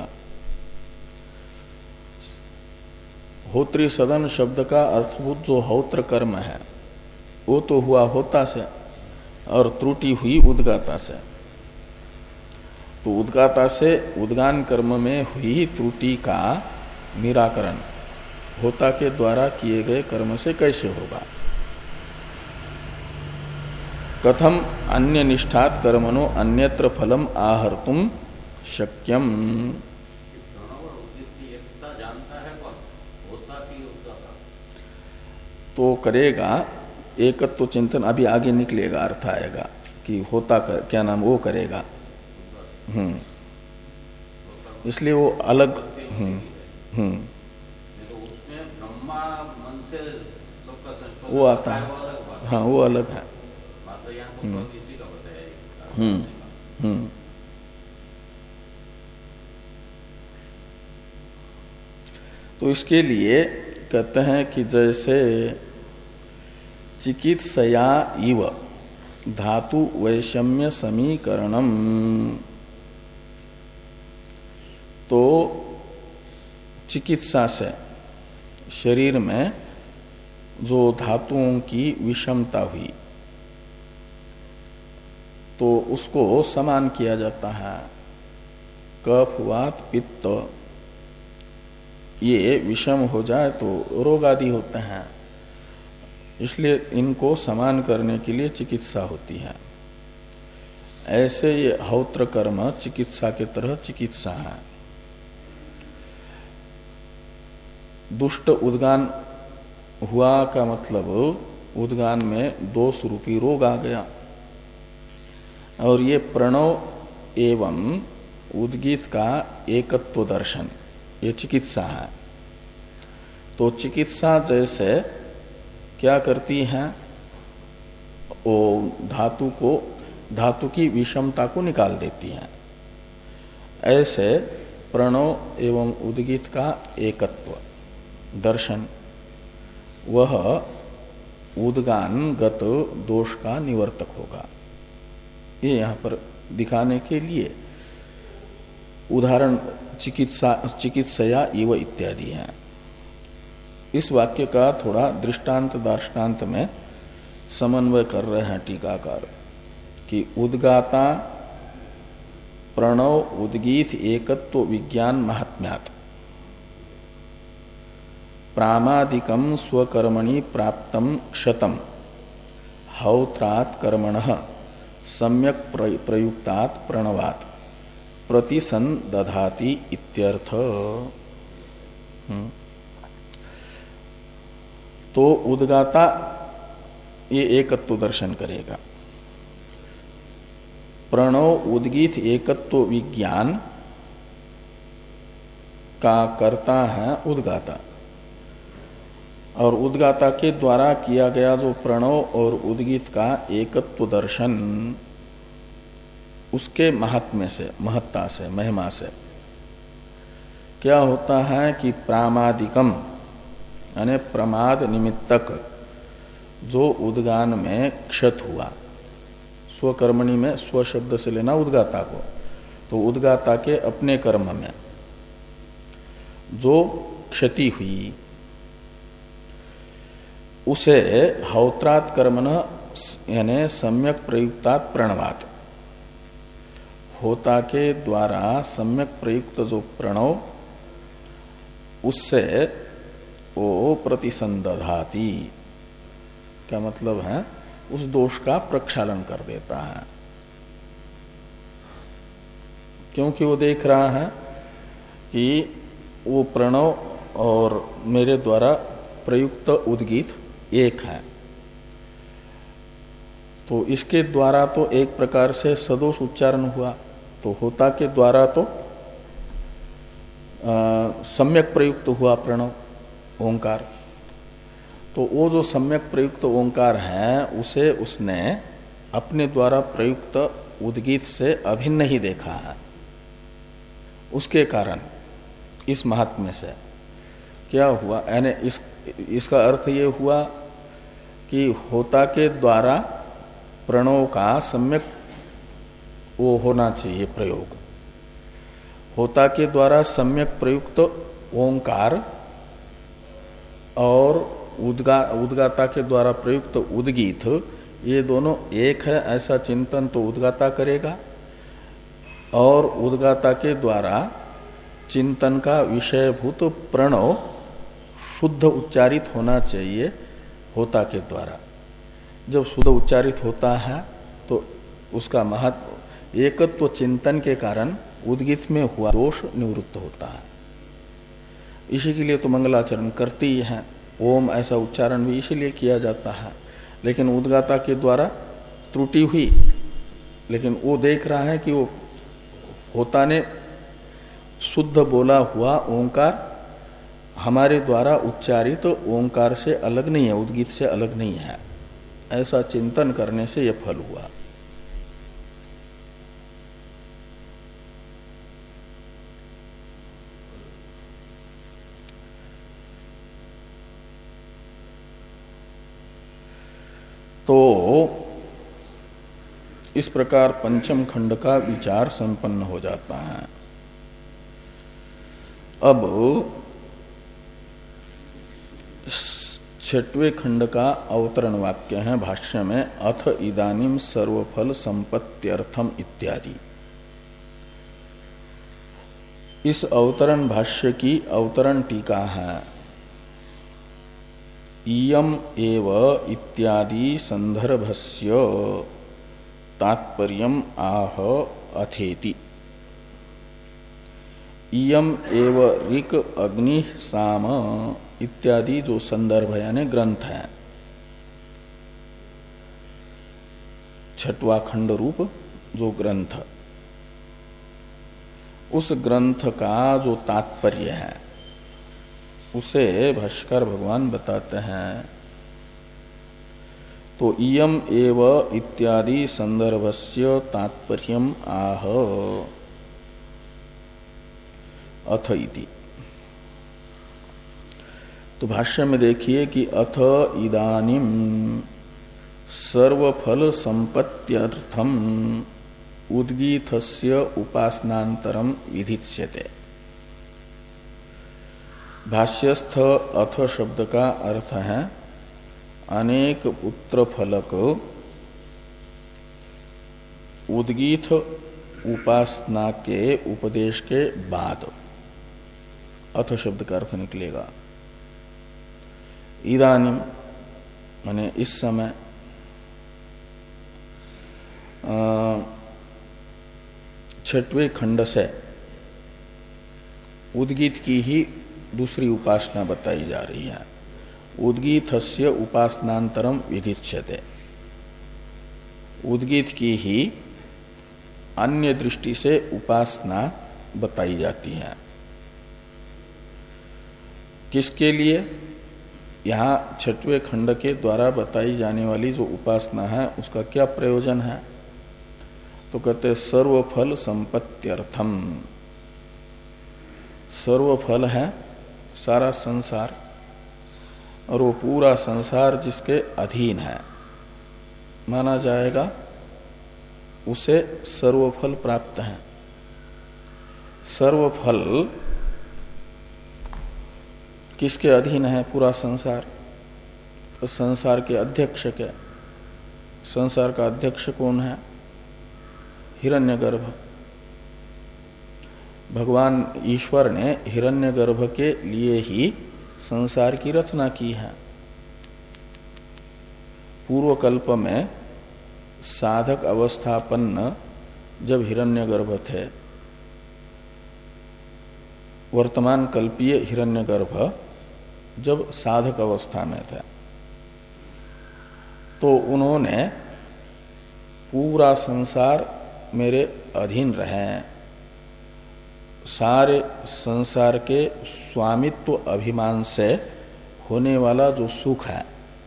होत्री सदन शब्द का अर्थभूत जो होत्र कर्म है वो तो हुआ होता से, और त्रुटि हुई उद्गाता से। तो उद्गाता से उद्गान कर्म में हुई त्रुटि का निराकरण होता के द्वारा किए गए कर्म से कैसे होगा। कथम अन्य निष्ठात कर्मणो अन्यत्र फलम आहर्तुम शक्यम। तो करेगा एकत्व चिंतन, अभी आगे निकलेगा, अर्थ आएगा कि होता कर, क्या नाम वो करेगा, हम्म इसलिए वो अलग, हम्म हम्म वो आता है, हाँ वो अलग है। हम्म हम्म हम्म तो इसके लिए कहते हैं कि जैसे चिकित्सया इव धातु वैषम्य समीकरणम, तो चिकित्सा से शरीर में जो धातुओं की विषमता हुई तो उसको समान किया जाता है। कफ वात पित्त ये विषम हो जाए तो रोग आदि होते हैं, इसलिए इनको समान करने के लिए चिकित्सा होती है। ऐसे ये हौत्र कर्म चिकित्सा के तरह चिकित्सा है। दुष्ट उद्गान हुआ का मतलब उद्गान में दोष रूपी रोग आ गया, और ये प्रणव एवं उद्गीत का एकत्व दर्शन ये चिकित्सा है। तो चिकित्सा जैसे क्या करती है, वो धातु को, धातु की विषमता को निकाल देती है, ऐसे प्रणव एवं उद्गीत का एकत्व दर्शन वह उद्गानगत दोष का निवर्तक होगा। ये यहाँ पर दिखाने के लिए उदाहरण चिकित्सा चिकित्सया इव इत्यादि है। इस वाक्य का थोड़ा दृष्टांत दार्ष्टान्त में समन्वय कर रहे हैं टीकाकार कि उद्गाता प्रणव उद्गीत एकत्व विज्ञान महात्म्यात् प्रामादिकम स्वकर्मणि प्राप्तम क्षतम हौत्रात् कर्मणः सम्यक प्रयुक्तात् प्रणवात् प्रतिसंदधाति इत्यर्थ। तो उद्गाता ये एकत्व दर्शन करेगा, प्रणव उद्गीत एकत्व विज्ञान का करता है उद्गाता, और उद्गाता के द्वारा किया गया जो प्रणव और उद्गीत का एकत्व दर्शन, उसके महात्म्य से, महत्ता से, महिमा से क्या होता है कि प्रामादिकम यानी प्रमाद निमित्तक जो उद्गान में क्षत हुआ, स्वकर्मणि में स्व शब्द से लेना उद्गाता को, तो उद्गाता के अपने कर्म में जो क्षति हुई उसे हौत्रात् कर्मण यानी सम्यक प्रयुक्तात् प्रणवात्, होता के द्वारा सम्यक प्रयुक्त जो प्रणव उससे वो प्रतिसंदधाति, क्या मतलब है, उस दोष का प्रक्षालन कर देता है। क्योंकि वो देख रहा है कि वो प्रणव और मेरे द्वारा प्रयुक्त उद्गीत एक है, तो इसके द्वारा तो एक प्रकार से सदोष उच्चारण हुआ, तो होता के द्वारा तो सम्यक प्रयुक्त हुआ प्रणव ओंकार। तो वो जो सम्यक प्रयुक्त ओंकार है उसे उसने अपने द्वारा प्रयुक्त उद्गीत से अभिन्न ही देखा है। उसके कारण इस महात्म्य से क्या हुआ, यानी इस इसका अर्थ ये हुआ कि होता के द्वारा प्रणव का सम्यक वो होना चाहिए प्रयोग, होता के द्वारा सम्यक प्रयुक्त ओंकार और उद्गा उद्गाता के द्वारा प्रयुक्त उद्गीत, ये दोनों एक है ऐसा चिंतन तो उद्गाता करेगा, और उद्गाता के द्वारा चिंतन का विषयभूत प्रणव शुद्ध उच्चारित होना चाहिए होता के द्वारा। जब शुद्ध उच्चारित होता है तो उसका महत्व एकत्व चिंतन के कारण उद्गीत में हुआ दोष निवृत्त होता है। इसी के लिए तो मंगलाचरण करती ही है, ओम ऐसा उच्चारण भी इसीलिए किया जाता है। लेकिन उद्गाता के द्वारा त्रुटि हुई, लेकिन वो देख रहा है कि वो होता ने शुद्ध बोला हुआ ओंकार हमारे द्वारा उच्चारित तो ओंकार से अलग नहीं है, उद्गीत से अलग नहीं है, ऐसा चिंतन करने से यह फल हुआ। तो इस प्रकार पंचम खंड का विचार संपन्न हो जाता है। अब छठवें खंड का अवतरण वाक्य है भाष्य में, अथ इदानीम सर्वफल संपत्त्यर्थम इत्यादि। इस अवतरण भाष्य की अवतरण टीका है, इयम एव इत्यादि संदर्भस्य तात्पर्यम आह अथेति। इयम एव ऋक अग्नि साम इत्यादि जो संदर्भ यानी ग्रंथ है, छठवा खंड रूप जो ग्रंथ, उस ग्रंथ का जो तात्पर्य है उसे भाष्कर भगवान बताते हैं। तो इयम एव इत्यादि संदर्भस्य तात्पर्यम आह अथ इति। तो भाष्य में देखिए कि अथ इदानीम सर्वफल संपत्त्यर्थम उद्गीथस्य उपासनांतरम विधिच्यते। भाष्यस्थ अथ शब्द का अर्थ है अनेक पुत्र फलक उद्गीथ उपासना के उपदेश के बाद अथ शब्द का अर्थ निकलेगा। इदानीम माने इस समय छठवें खंड से उद्गीत की ही दूसरी उपासना बताई जा रही है। उद्गीतस्य उपासनांतरम विधिच्यते। उद्गीत की ही अन्य दृष्टि से उपासना बताई जाती है। किसके लिए? यहाँ छठवें खंड के द्वारा बताई जाने वाली जो उपासना है उसका क्या प्रयोजन है? तो कहते सर्वफल संपत्त्यर्थम। सर्वफल है सारा संसार, और वो पूरा संसार जिसके अधीन है माना जाएगा उसे सर्वफल प्राप्त है। सर्वफल किसके अधीन है? पूरा संसार। तो संसार के अध्यक्ष के, संसार का अध्यक्ष कौन है? हिरण्यगर्भ। भगवान ईश्वर ने हिरण्यगर्भ के लिए ही संसार की रचना की है। पूर्व कल्प में साधक अवस्थापन्न जब हिरण्यगर्भ थे, वर्तमान कल्पीय हिरण्यगर्भ जब साधक अवस्था में थे, तो उन्होंने पूरा संसार मेरे अधीन रहे, सारे संसार के स्वामित्व अभिमान से होने वाला जो सुख है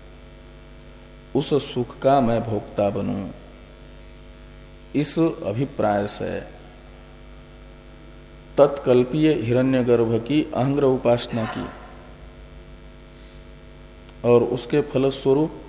उस सुख का मैं भोक्ता बनूं, इस अभिप्राय से तत्कल्पीय हिरण्यगर्भ की अहंग्र उपासना की। और उसके फलस्वरूप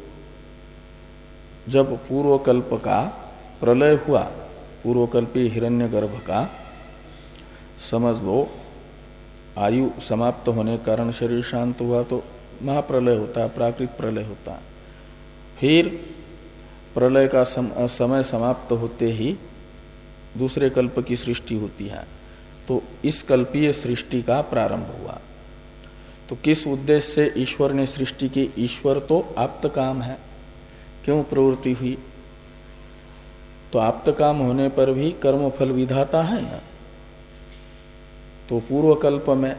जब पूर्वकल्प का प्रलय हुआ, पूर्वकल्पीय हिरण्यगर्भ का समझ लो आयु समाप्त होने के कारण शरीर शांत हुआ तो महाप्रलय होता है, प्राकृत प्रलय होता है। फिर प्रलय का सम, समय समाप्त होते ही दूसरे कल्प की सृष्टि होती है। तो इस कल्पीय सृष्टि का प्रारंभ हुआ। तो किस उद्देश्य से ईश्वर ने सृष्टि की? ईश्वर तो आप्त काम है, क्यों प्रवृत्ति हुई? तो आप्त काम होने पर भी कर्मफल विधाता है ना। तो पूर्व कल्प में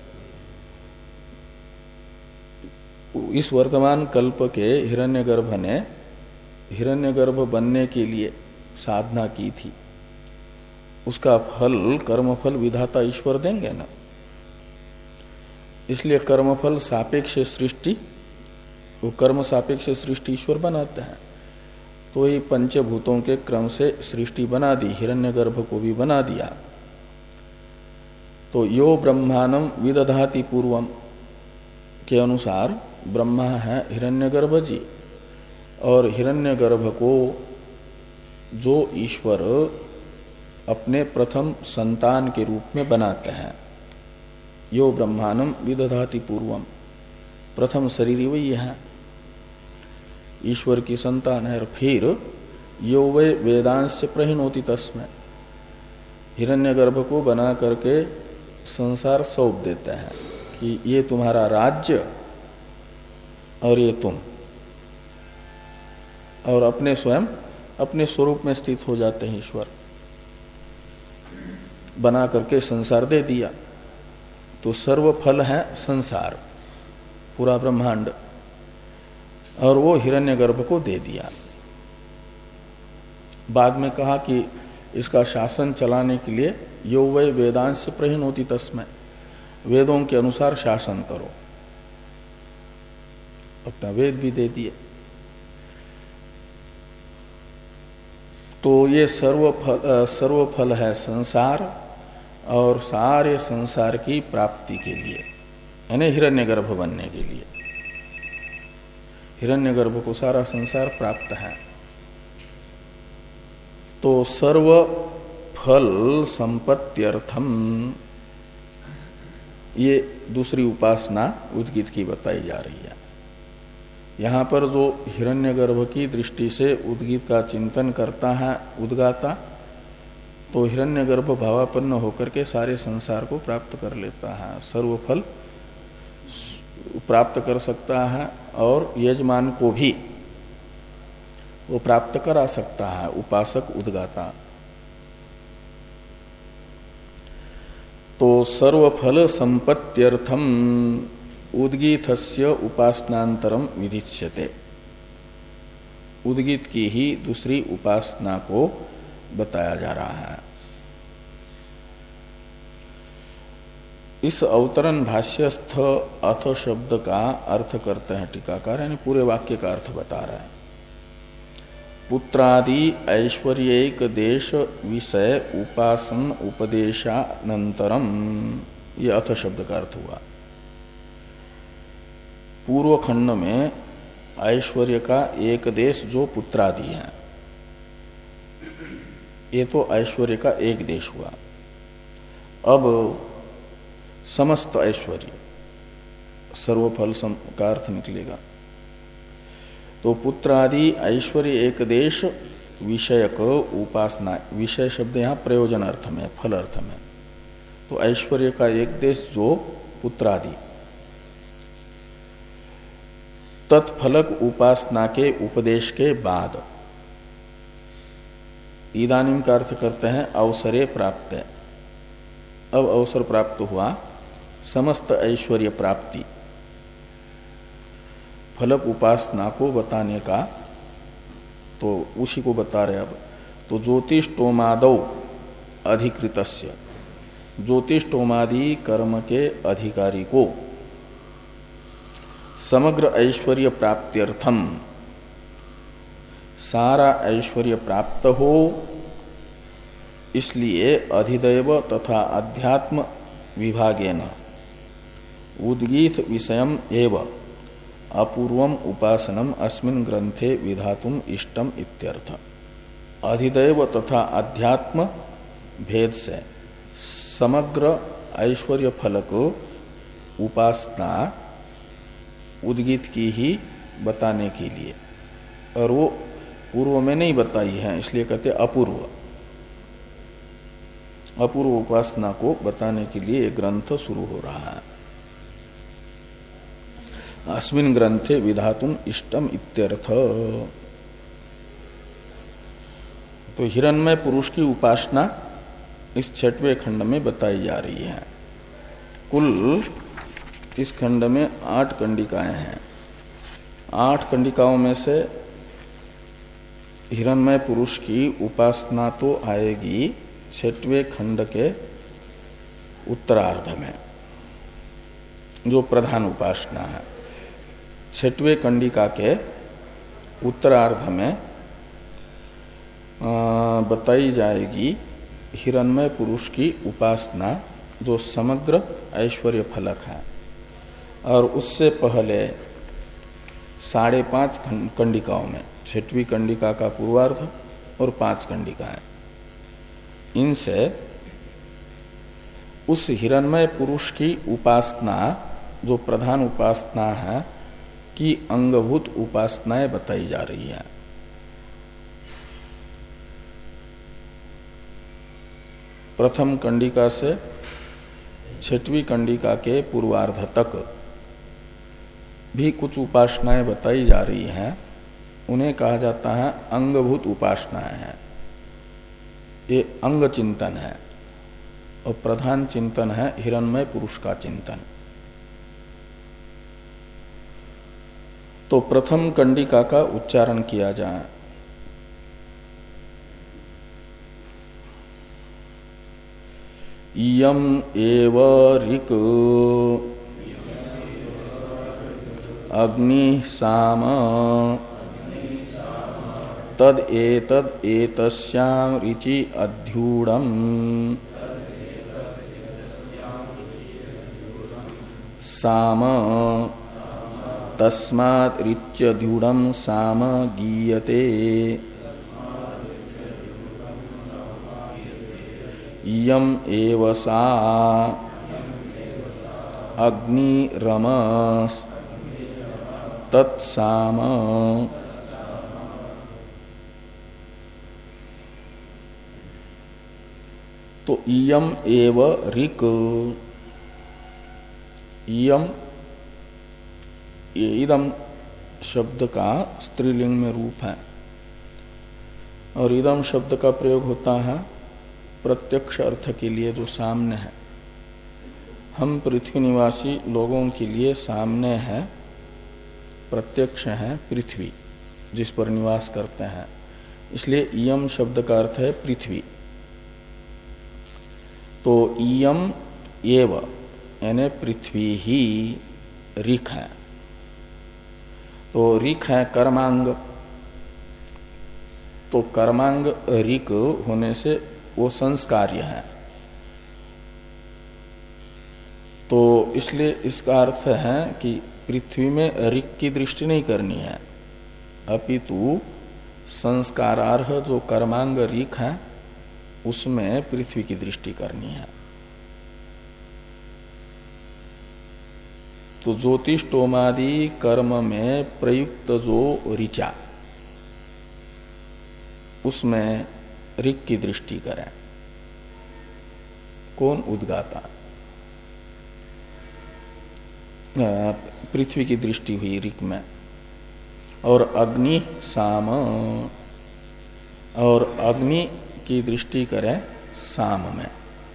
इस वर्तमान कल्प के हिरण्यगर्भ ने हिरण्यगर्भ बनने के लिए साधना की थी, उसका फल कर्मफल विधाता ईश्वर देंगे ना। इसलिए कर्मफल सापेक्ष सृष्टि, वो कर्म सापेक्ष सृष्टि ईश्वर बनाते हैं। तो ये पंचभूतों के क्रम से सृष्टि बना दी, हिरण्यगर्भ को भी बना दिया। तो यो ब्रह्मांडम विदधाति पूर्वम के अनुसार ब्रह्मा है हिरण्यगर्भ जी, और हिरण्यगर्भ को जो ईश्वर अपने प्रथम संतान के रूप में बनाते हैं, यो ब्रह्मांडम विदधाति पूर्वम, प्रथम शरीर वही है, ईश्वर की संतान है। और फिर यो वे वेदांश प्रहिणोति तस्मै, हिरण्यगर्भ को बना करके संसार सौंप देते हैं कि ये तुम्हारा राज्य और ये तुम, और अपने स्वयं अपने स्वरूप में स्थित हो जाते हैं। ईश्वर बना करके संसार दे दिया। तो सर्वफल है संसार, पूरा ब्रह्मांड, और वो हिरण्यगर्भ को दे दिया। बाद में कहा कि इसका शासन चलाने के लिए यो वै वेदांश प्रहिणोति तस्मै, वेदों के अनुसार शासन करो, अपना वेद भी दे दिए। तो ये सर्वफल सर्वफल है संसार, और सारे संसार की प्राप्ति के लिए, यानी हिरण्यगर्भ बनने के लिए। हिरण्यगर्भ को सारा संसार प्राप्त है। तो सर्व फल संपत्त्यर्थम ये दूसरी उपासना उद्गीत की बताई जा रही है। यहाँ पर जो हिरण्यगर्भ की दृष्टि से उद्गीत का चिंतन करता है उद्गाता, तो हिरण्यगर्भ भावापन्न होकर के सारे संसार को प्राप्त कर लेता है, सर्वफल प्राप्त कर सकता है और यजमान को भी वो प्राप्त करा सकता है, उपासक उद्गाता। तो सर्वफल संपत्त्यर्थम उद्गीतस्य उपासनांतरम विधिष्यते, उद्गीत की ही दूसरी उपासना को बताया जा रहा है। इस अवतरण भाष्यस्थ अथ शब्द का अर्थ करते हैं टीकाकार, यानी पूरे वाक्य का अर्थ बता रहे हैं। पुत्रादि ऐश्वर्यैक देश विषय उपासन उपदेशानंतरम, ये अथ शब्द का अर्थ हुआ। पूर्व खंड में ऐश्वर्य का एक देश जो पुत्रादि है, ये तो ऐश्वर्य का एक देश हुआ। अब समस्त ऐश्वर्य सर्वफल का अर्थ निकलेगा। तो पुत्रादि ऐश्वर्य एक देश विषयक उपासना, विषय शब्द यहाँ प्रयोजन अर्थ में, फल अर्थ में। तो ऐश्वर्य का एक देश जो पुत्रादि, तत्फलक उपासना के उपदेश के बाद, इदानीम का अर्थ करते हैं अवसरे प्राप्त। अब अवसर प्राप्त हुआ समस्त ऐश्वर्य प्राप्ति, फलक उपासना को बताने का, तो उसी को बता रहे अब। तो ज्योतिष्टोमादौ अधिकृतस्य, ज्योतिष्टोमादि कर्म के अधिकारी को समग्र ऐश्वर्य प्राप्त्यर्थम, सारा ऐश्वर्य प्राप्त हो इसलिए अधिदैव तथा अध्यात्म विभागेन उद्गीत विषयम एव अपूर्वम उपासनम अस्मिन् ग्रंथे विधातुम इष्टम इत्यर्थ। अधिदैव तथा अध्यात्म भेद से समग्र ऐश्वर्य फलक उपासना उद्गीत की ही बताने के लिए, और वो पूर्व में नहीं बताई है, इसलिए कहते अपूर्व, अपूर्व उपासना को बताने के लिए ग्रंथ शुरू हो रहा है। अस्मिन् ग्रंथे विधातुम इष्टम इत्यर्थ। तो हिरण्मय पुरुष की उपासना इस छठवें खंड में बताई जा रही है। कुल इस खंड में आठ कंडिकाएं हैं। आठ कंडिकाओं में से हिरण्मय पुरुष की उपासना तो आएगी छठवें खंड के उत्तरार्ध में, जो प्रधान उपासना है। छठवें कंडिका के उत्तरार्ध में बताई जाएगी हिरण्मय पुरुष की उपासना, जो समग्र ऐश्वर्य फलक है। और उससे पहले साढ़े पांच कंडिकाओं में, छठवीं कंडिका का पूर्वार्ध और पांच कंडिकाएं, इनसे उस हिरण्मय पुरुष की उपासना, जो प्रधान उपासना है, की अंगभूत उपासनाएं बताई जा रही है। प्रथम कंडिका से छठवीं कंडिका के पूर्वार्ध तक भी कुछ उपासनाएं बताई जा रही हैं, उन्हें कहा जाता है अंगभूत उपासनाएं हैं। ये अंग चिंतन है और प्रधान चिंतन है हिरण्मय पुरुष का चिंतन। तो प्रथम कंडिका का उच्चारण किया जाए। इयम एव ऋक् अग्नि साम तद एतद एतस्यां ऋचि अध्यूढम् साम तस्मात् ऋच्यध्यूढम् साम गीयते। यम एव सा अग्निरमस तत्साम। तो इयम एव ऋक्, इयम ये इदम शब्द का स्त्रीलिंग में रूप है और इदम शब्द का प्रयोग होता है प्रत्यक्ष अर्थ के लिए जो सामने है। हम पृथ्वी निवासी लोगों के लिए सामने है, प्रत्यक्ष है पृथ्वी जिस पर निवास करते हैं, इसलिए इयम शब्द का अर्थ है पृथ्वी। तो इयम एव यानी पृथ्वी ही ऋक् है। तो ऋक् है कर्मांग, तो कर्मांग ऋक् होने से वो संस्कार्य है। तो इसलिए इसका अर्थ है कि पृथ्वी में ऋक् की दृष्टि नहीं करनी है, अपितु संस्कारार्ह जो कर्मांग ऋक् है उसमें पृथ्वी की दृष्टि करनी है। तो ज्योतिषोमादि कर्म में प्रयुक्त जो ऋचा उसमें ऋक् की दृष्टि करें। कौन? उद्गाता, पृथ्वी की दृष्टि हुई ऋक् में। और अग्नि साम, और अग्नि की दृष्टि करें साम में,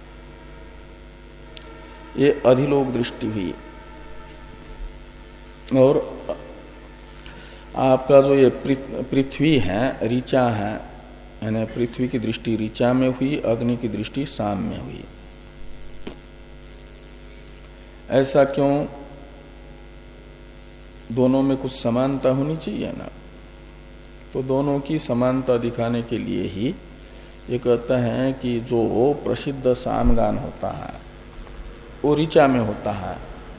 ये अधिलोक दृष्टि हुई। और आपका जो ये पृथ्वी है ऋचा है, यानी पृथ्वी की दृष्टि ऋचा में हुई, अग्नि की दृष्टि साम में हुई। ऐसा क्यों? दोनों में कुछ समानता होनी चाहिए ना। तो दोनों की समानता दिखाने के लिए ही ये कहते हैं कि जो प्रसिद्ध सामगान होता है वो ऋचा में होता है,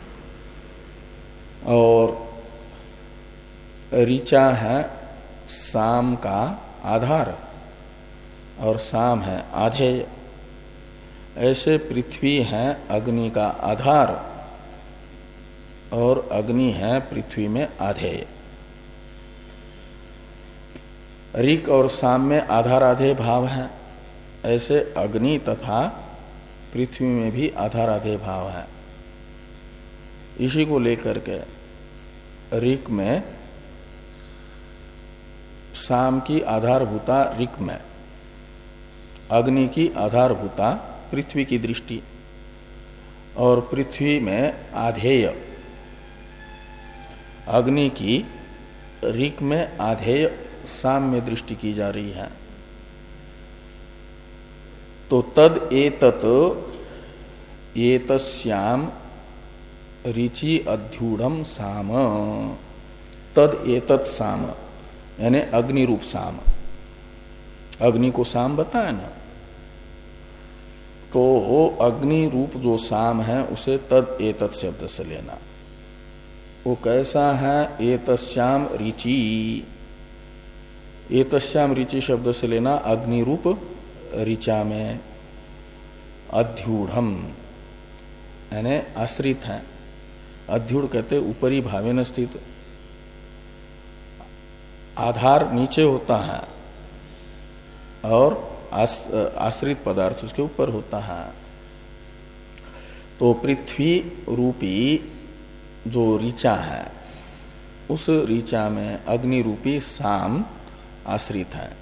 और ऋचा है साम का आधार और साम है आधेय। ऐसे पृथ्वी है अग्नि का आधार और अग्नि है पृथ्वी में आधेय। ऋक् और साम में आधार आधेय भाव है, ऐसे अग्नि तथा पृथ्वी में भी आधार आधेय भाव है। इसी को लेकर के ऋक् में साम की आधारभूता ऋक् में, अग्नि की आधारभूता पृथ्वी की दृष्टि, और पृथ्वी में आधेय अग्नि की ऋक् में आधेय साम में दृष्टि की जा रही है। तो तद एतत् एतस्याम ऋचि अध्यूढ़म साम, तद एतत् साम यानी अग्नि रूप साम। अग्नि को साम बताया ना, तो अग्नि रूप जो साम है उसे तद एतत् शब्द से लेना। वो कैसा है? एतस्याम ऋचि, एतस्याम ऋचि शब्द से लेना अग्नि रूप ऋचा में अध्यूढ़म यानी आश्रित है। अध्यूढ़ कहते ऊपरी भावेन स्थित, आधार नीचे होता है और आश्रित पदार्थ उसके ऊपर होता है। तो पृथ्वी रूपी जो ऋचा है उस ऋचा में अग्नि रूपी साम आश्रित है।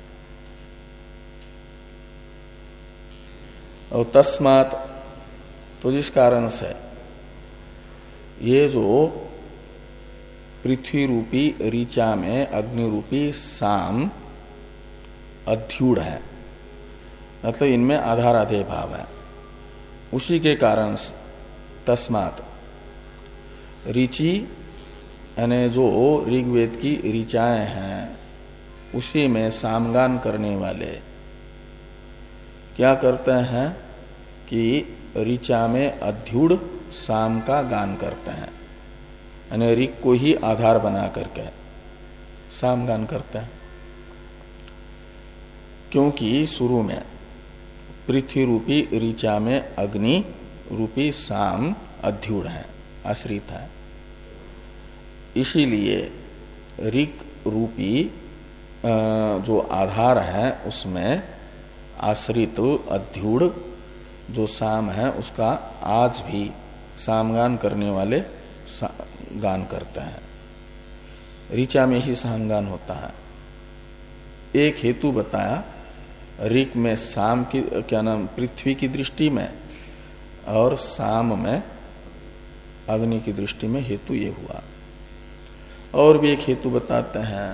और तस्मात्, तो जिस कारण से ये जो पृथ्वी रूपी ऋचा में अग्नि रूपी साम अध्यूढ़ है, मतलब इनमें आधार आधेय भाव है, उसी के कारण तस्मात् ऋचि यानी जो ऋग्वेद की ऋचाएं हैं उसी में सामगान करने वाले क्या करते हैं कि ऋचा में अध्यूढ़ साम का गान करते हैं, यानी ऋक् को ही आधार बना करके साम गान करते हैं। क्योंकि शुरू में पृथ्वी रूपी ऋचा में अग्नि रूपी साम अध्युड़ है, आश्रित है। इसीलिए ऋक रूपी जो आधार है उसमें आश्रित अध्युड़ जो साम है उसका आज भी सामगान करने वाले गान करते हैं। ऋचा में ही सामगान होता है। एक हेतु बताया ऋक में साम की क्या नाम पृथ्वी की दृष्टि में और साम में अग्नि की दृष्टि में हेतु ये हुआ। और भी एक हेतु बताते हैं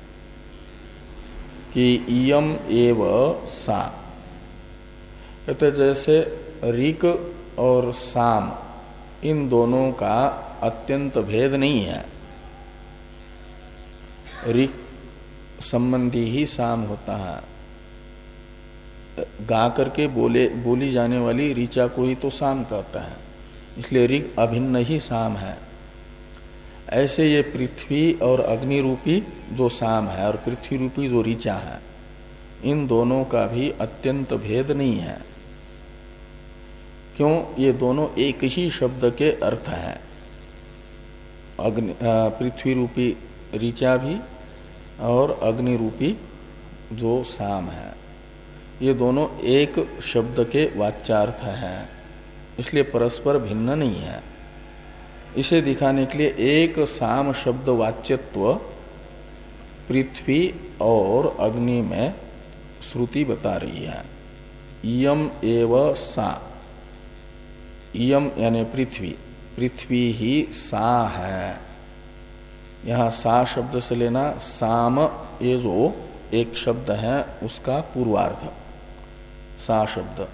कि इयम एव सा, कहते जैसे ऋक और साम इन दोनों का अत्यंत भेद नहीं है। ऋक संबंधी ही साम होता है। गा करके बोले बोली जाने वाली ऋचा को ही तो साम कहता है, इसलिए ऋक अभिन्न ही साम है। ऐसे ये पृथ्वी और अग्नि रूपी जो साम है और पृथ्वी रूपी जो ऋचा है, इन दोनों का भी अत्यंत भेद नहीं है। क्यों? ये दोनों एक ही शब्द के अर्थ हैं। अग्नि पृथ्वी रूपी ऋचा भी और अग्नि रूपी जो साम है, ये दोनों एक शब्द के वाच्यार्थ हैं, इसलिए परस्पर भिन्न नहीं है। इसे दिखाने के लिए एक साम शब्द वाच्यत्व पृथ्वी और अग्नि में श्रुति बता रही है। इयम एव सा, इयम यानी पृथ्वी, पृथ्वी ही सा है। यहां सा शब्द से लेना साम, ये जो एक शब्द है उसका पूर्वार्ध सा शब्द,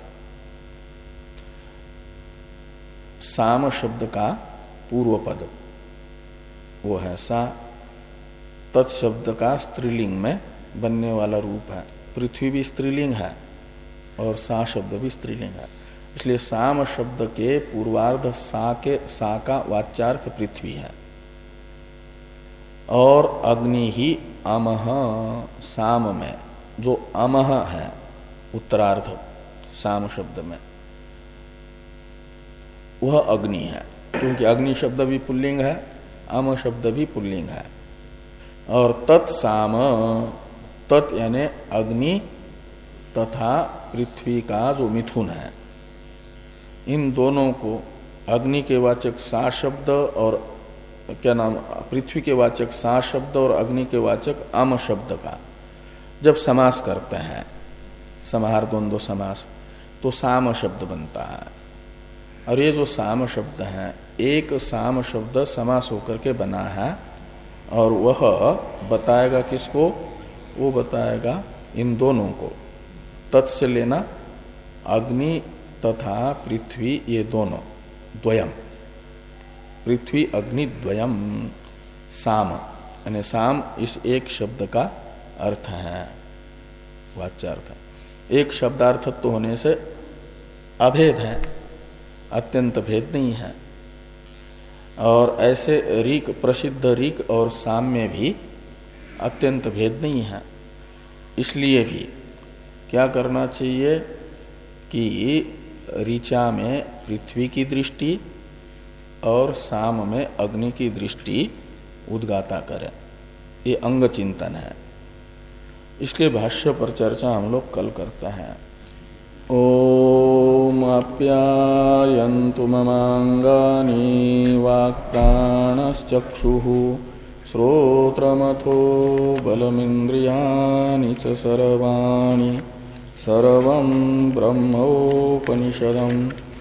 साम शब्द का पूर्व पद वो है सा। तत्शब्द का स्त्रीलिंग में बनने वाला रूप है। पृथ्वी भी स्त्रीलिंग है और सा शब्द भी स्त्रीलिंग है, इसलिए साम शब्द के पूर्वार्ध सा के सा का वाच्यार्थ पृथ्वी है। और अग्नि ही अमह, साम में जो अमह है उत्तरार्ध साम शब्द में वह अग्नि है, क्योंकि अग्नि शब्द भी पुल्लिंग है, अम शब्द भी पुल्लिंग है। और तत्साम, तत् यानी अग्नि तथा पृथ्वी का जो मिथुन है, इन दोनों को अग्नि के वाचक सा शब्द और क्या नाम पृथ्वी के वाचक सा शब्द और अग्नि के वाचक अम शब्द का जब समास करते हैं, समाहार द्वंद्व समास, तो साम शब्द बनता है। और ये जो साम शब्द है, एक साम शब्द समास होकर के बना है और वह बताएगा किसको? वो बताएगा इन दोनों को। तत् से लेना अग्नि तथा पृथ्वी, ये दोनों द्वयम, पृथ्वी अग्नि द्वयम साम, यानी साम इस एक शब्द का अर्थ है, वाच्यार्थ। एक शब्दार्थत्व होने से अभेद है, अत्यंत भेद नहीं है। और ऐसे ऋक, प्रसिद्ध ऋक और साम में भी अत्यंत भेद नहीं है। इसलिए भी क्या करना चाहिए कि ऋचा में पृथ्वी की दृष्टि और साम में अग्नि की दृष्टि उद्गाता करें। ये अंग चिंतन है। इसके भाष्य पर चर्चा हम लोग कल करते हैं। ओम आप्यायन्तु ममांगानि वाक्प्राणश्चक्षुः श्रोत्रमथो बलमिन्द्रियाणि च सर्वाणि सर्वं ब्रह्मोपनिषदम्